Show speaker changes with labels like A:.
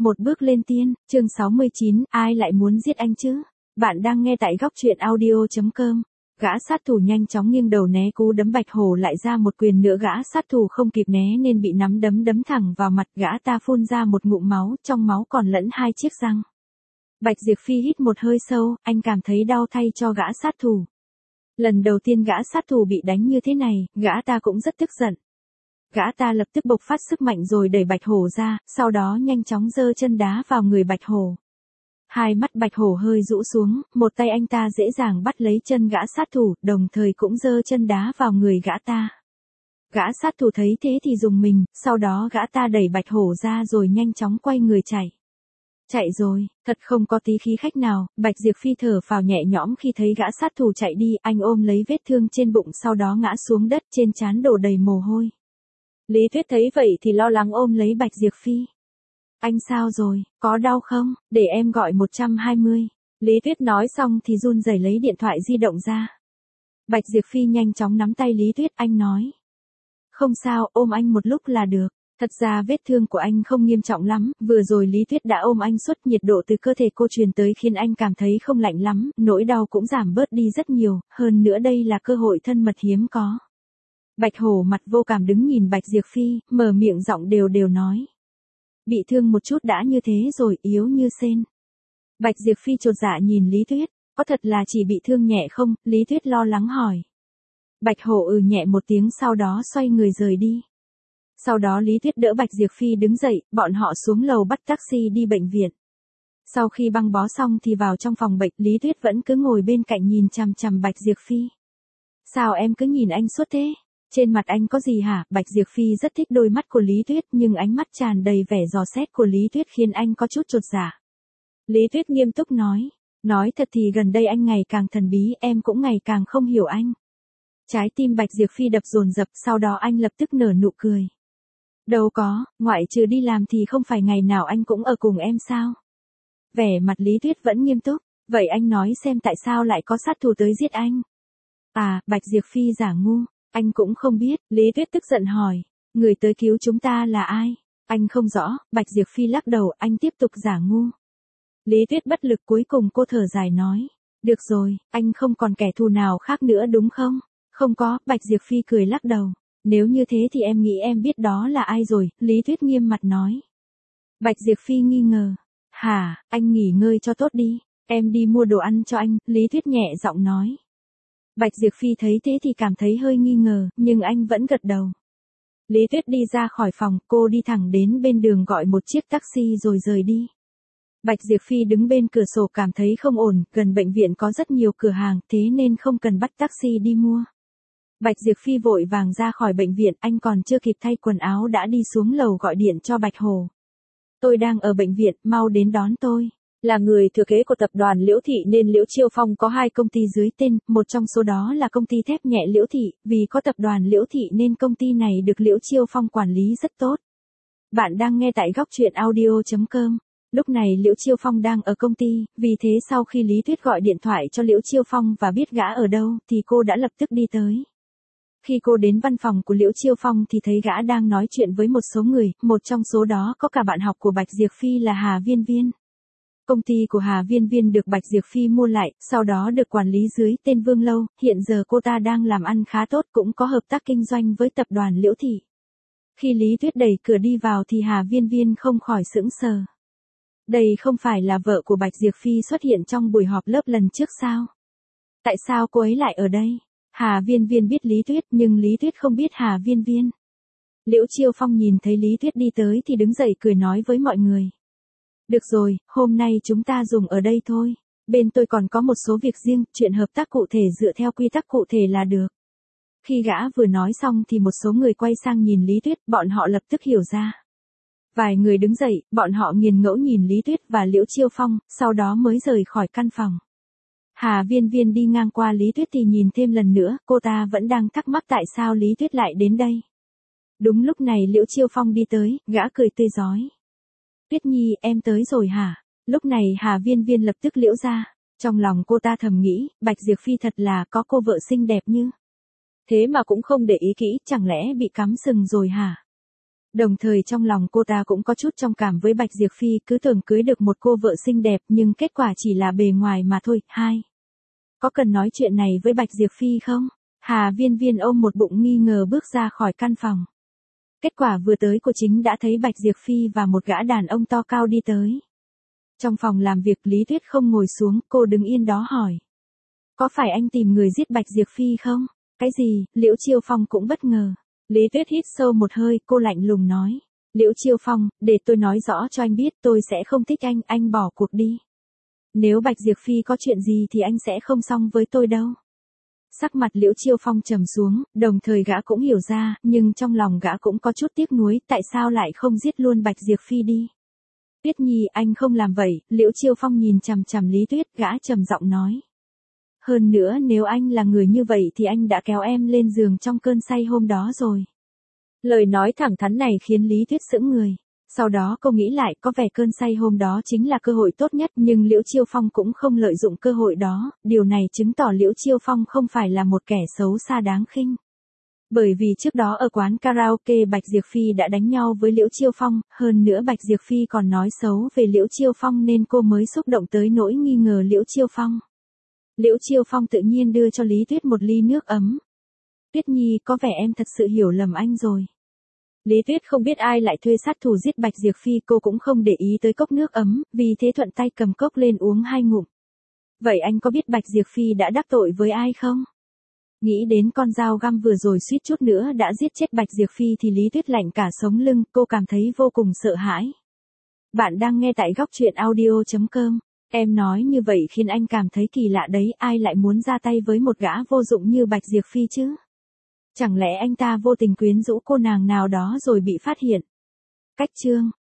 A: Một bước lên tiên, chương 69, ai lại muốn giết anh chứ? Bạn đang nghe tại góc truyện audio.com. Gã sát thủ nhanh chóng nghiêng đầu né cú đấm Bạch Hổ lại ra một quyền nữa, gã sát thủ không kịp né nên bị nắm đấm đấm thẳng vào mặt, gã ta phun ra một ngụm máu, trong máu còn lẫn hai chiếc răng. Bạch Diệp Phi hít một hơi sâu, anh cảm thấy đau thay cho gã sát thủ. Lần đầu tiên gã sát thủ bị đánh như thế này, gã ta cũng rất tức giận. Gã ta lập tức bộc phát sức mạnh rồi đẩy Bạch Hổ ra, sau đó nhanh chóng giơ chân đá vào người Bạch Hổ. Hai mắt Bạch Hổ hơi rũ xuống, một tay anh ta dễ dàng bắt lấy chân gã sát thủ, đồng thời cũng giơ chân đá vào người gã ta. Gã sát thủ thấy thế thì rùng mình, sau đó gã ta đẩy Bạch Hổ ra rồi nhanh chóng quay người chạy. Chạy rồi, thật không có tí khí khách nào, Bạch Diệp Phi thở phào nhẹ nhõm khi thấy gã sát thủ chạy đi, anh ôm lấy vết thương trên bụng sau đó ngã xuống đất, trên trán đổ đầy mồ hôi. Lý Tuyết thấy vậy thì lo lắng ôm lấy Bạch Diệp Phi. Anh sao rồi, có đau không, để em gọi 120. Lý Tuyết nói xong thì run rẩy lấy điện thoại di động ra. Bạch Diệp Phi nhanh chóng nắm tay Lý Tuyết, anh nói. Không sao, ôm anh một lúc là được. Thật ra vết thương của anh không nghiêm trọng lắm, vừa rồi Lý Tuyết đã ôm anh suốt, nhiệt độ từ cơ thể cô truyền tới khiến anh cảm thấy không lạnh lắm, nỗi đau cũng giảm bớt đi rất nhiều, hơn nữa đây là cơ hội thân mật hiếm có. Bạch Hổ mặt vô cảm đứng nhìn Bạch Diệp Phi, mở miệng giọng đều đều nói. Bị thương một chút đã như thế rồi, yếu như sên. Bạch Diệp Phi chột dạ nhìn Lý Tuyết, có thật là chỉ bị thương nhẹ không? Lý Tuyết lo lắng hỏi. Bạch Hổ nhẹ một tiếng sau đó xoay người rời đi. Sau đó Lý Tuyết đỡ Bạch Diệp Phi đứng dậy, bọn họ xuống lầu bắt taxi đi bệnh viện. Sau khi băng bó xong thì vào trong phòng bệnh, Lý Tuyết vẫn cứ ngồi bên cạnh nhìn chằm chằm Bạch Diệp Phi. Sao em cứ nhìn anh suốt thế? Trên mặt anh có gì hả? Bạch Diệp Phi rất thích đôi mắt của Lý Tuyết, nhưng ánh mắt tràn đầy vẻ dò xét của Lý Tuyết khiến anh có chút chột dạ. Lý Tuyết nghiêm túc nói thật thì gần đây anh ngày càng thần bí, em cũng ngày càng không hiểu anh. Trái tim Bạch Diệp Phi đập dồn dập, sau đó anh lập tức nở nụ cười. Đâu có, ngoại trừ đi làm thì không phải ngày nào anh cũng ở cùng em sao? Vẻ mặt Lý Tuyết vẫn nghiêm túc, vậy anh nói xem tại sao lại có sát thủ tới giết anh? À, Bạch Diệp Phi giả ngu. Anh cũng không biết, Lý Tuyết tức giận hỏi. Người tới cứu chúng ta là ai? Anh không rõ, Bạch Diệp Phi lắc đầu, anh tiếp tục giả ngu. Lý Tuyết bất lực cuối cùng cô thở dài nói. Được rồi, anh không còn kẻ thù nào khác nữa đúng không? Không có, Bạch Diệp Phi cười lắc đầu. Nếu như thế thì em nghĩ em biết đó là ai rồi, Lý Tuyết nghiêm mặt nói. Bạch Diệp Phi nghi ngờ. Hả, anh nghỉ ngơi cho tốt đi, em đi mua đồ ăn cho anh, Lý Tuyết nhẹ giọng nói. Bạch Diệp Phi thấy thế thì cảm thấy hơi nghi ngờ, nhưng anh vẫn gật đầu. Lý Tuyết đi ra khỏi phòng, cô đi thẳng đến bên đường gọi một chiếc taxi rồi rời đi. Bạch Diệp Phi đứng bên cửa sổ cảm thấy không ổn, gần bệnh viện có rất nhiều cửa hàng, thế nên không cần bắt taxi đi mua. Bạch Diệp Phi vội vàng ra khỏi bệnh viện, anh còn chưa kịp thay quần áo đã đi xuống lầu gọi điện cho Bạch Hổ. Tôi đang ở bệnh viện, mau đến đón tôi. Là người thừa kế của tập đoàn Liễu Thị nên Liễu Chiêu Phong có hai công ty dưới tên, một trong số đó là công ty thép nhẹ Liễu Thị, vì có tập đoàn Liễu Thị nên công ty này được Liễu Chiêu Phong quản lý rất tốt. Bạn đang nghe tại góc truyện audio.com. Lúc này Liễu Chiêu Phong đang ở công ty, vì thế sau khi Lý Tuyết gọi điện thoại cho Liễu Chiêu Phong và biết gã ở đâu thì cô đã lập tức đi tới. Khi cô đến văn phòng của Liễu Chiêu Phong thì thấy gã đang nói chuyện với một số người, một trong số đó có cả bạn học của Bạch Diệp Phi là Hà Viên Viên. Công ty của Hà Viên Viên được Bạch Diệp Phi mua lại, sau đó được quản lý dưới tên Vương Lâu, hiện giờ cô ta đang làm ăn khá tốt, cũng có hợp tác kinh doanh với tập đoàn Liễu Thị. Khi Lý Tuyết đẩy cửa đi vào thì Hà Viên Viên không khỏi sững sờ. Đây không phải là vợ của Bạch Diệp Phi xuất hiện trong buổi họp lớp lần trước sao? Tại sao cô ấy lại ở đây? Hà Viên Viên biết Lý Tuyết nhưng Lý Tuyết không biết Hà Viên Viên. Liễu Chiêu Phong nhìn thấy Lý Tuyết đi tới thì đứng dậy cười nói với mọi người. Được rồi, hôm nay chúng ta dùng ở đây thôi. Bên tôi còn có một số việc riêng, chuyện hợp tác cụ thể dựa theo quy tắc cụ thể là được. Khi gã vừa nói xong thì một số người quay sang nhìn Lý Tuyết, bọn họ lập tức hiểu ra. Vài người đứng dậy, bọn họ nghiền ngẫu nhìn Lý Tuyết và Liễu Chiêu Phong, sau đó mới rời khỏi căn phòng. Hà Viên Viên đi ngang qua Lý Tuyết thì nhìn thêm lần nữa, cô ta vẫn đang thắc mắc tại sao Lý Tuyết lại đến đây. Đúng lúc này Liễu Chiêu Phong đi tới, gã cười tươi rói. Tuyết Nhi, em tới rồi hả? Lúc này Hà Viên Viên lập tức liễu ra. Trong lòng cô ta thầm nghĩ, Bạch Diệp Phi thật là có cô vợ xinh đẹp như. Thế mà cũng không để ý kỹ, chẳng lẽ bị cắm sừng rồi hả? Đồng thời trong lòng cô ta cũng có chút trong cảm với Bạch Diệp Phi, cứ tưởng cưới được một cô vợ xinh đẹp nhưng kết quả chỉ là bề ngoài mà thôi. 2. Có cần nói chuyện này với Bạch Diệp Phi không? Hà Viên Viên ôm một bụng nghi ngờ bước ra khỏi căn phòng. Kết quả vừa tới cô chính đã thấy Bạch Diệp Phi và một gã đàn ông to cao đi tới. Trong phòng làm việc Lý Tuyết không ngồi xuống, cô đứng yên đó hỏi. Có phải anh tìm người giết Bạch Diệp Phi không? Cái gì? Liễu Chiêu Phong cũng bất ngờ. Lý Tuyết hít sâu một hơi, cô lạnh lùng nói. Liễu Chiêu Phong, để tôi nói rõ cho anh biết tôi sẽ không thích anh bỏ cuộc đi. Nếu Bạch Diệp Phi có chuyện gì thì anh sẽ không xong với tôi đâu. Sắc mặt Liễu Chiêu Phong trầm xuống, đồng thời gã cũng hiểu ra, nhưng trong lòng gã cũng có chút tiếc nuối, tại sao lại không giết luôn Bạch Diệp Phi đi. Tuyết Nhi, anh không làm vậy. Liễu Chiêu Phong nhìn chằm chằm Lý Tuyết, gã trầm giọng nói. Hơn nữa nếu anh là người như vậy thì anh đã kéo em lên giường trong cơn say hôm đó rồi. Lời nói thẳng thắn này khiến Lý Tuyết sững người. Sau đó cô nghĩ lại, có vẻ cơn say hôm đó chính là cơ hội tốt nhất, nhưng Liễu Chiêu Phong cũng không lợi dụng cơ hội đó, điều này chứng tỏ Liễu Chiêu Phong không phải là một kẻ xấu xa đáng khinh. Bởi vì trước đó ở quán karaoke Bạch Diệp Phi đã đánh nhau với Liễu Chiêu Phong, hơn nữa Bạch Diệp Phi còn nói xấu về Liễu Chiêu Phong nên cô mới xúc động tới nỗi nghi ngờ Liễu Chiêu Phong. Liễu Chiêu Phong tự nhiên đưa cho Lý Tuyết một ly nước ấm. Tuyết Nhi, có vẻ em thật sự hiểu lầm anh rồi. Lý Tuyết không biết ai lại thuê sát thủ giết Bạch Diệp Phi, cô cũng không để ý tới cốc nước ấm, vì thế thuận tay cầm cốc lên uống 2 ngụm. Vậy anh có biết Bạch Diệp Phi đã đắc tội với ai không? Nghĩ đến con dao găm vừa rồi suýt chút nữa đã giết chết Bạch Diệp Phi thì Lý Tuyết lạnh cả sống lưng, cô cảm thấy vô cùng sợ hãi. Bạn đang nghe tại góc truyện audio.com. Em nói như vậy khiến anh cảm thấy kỳ lạ đấy, ai lại muốn ra tay với một gã vô dụng như Bạch Diệp Phi chứ? Chẳng lẽ anh ta vô tình quyến rũ cô nàng nào đó rồi bị phát hiện? Cách chương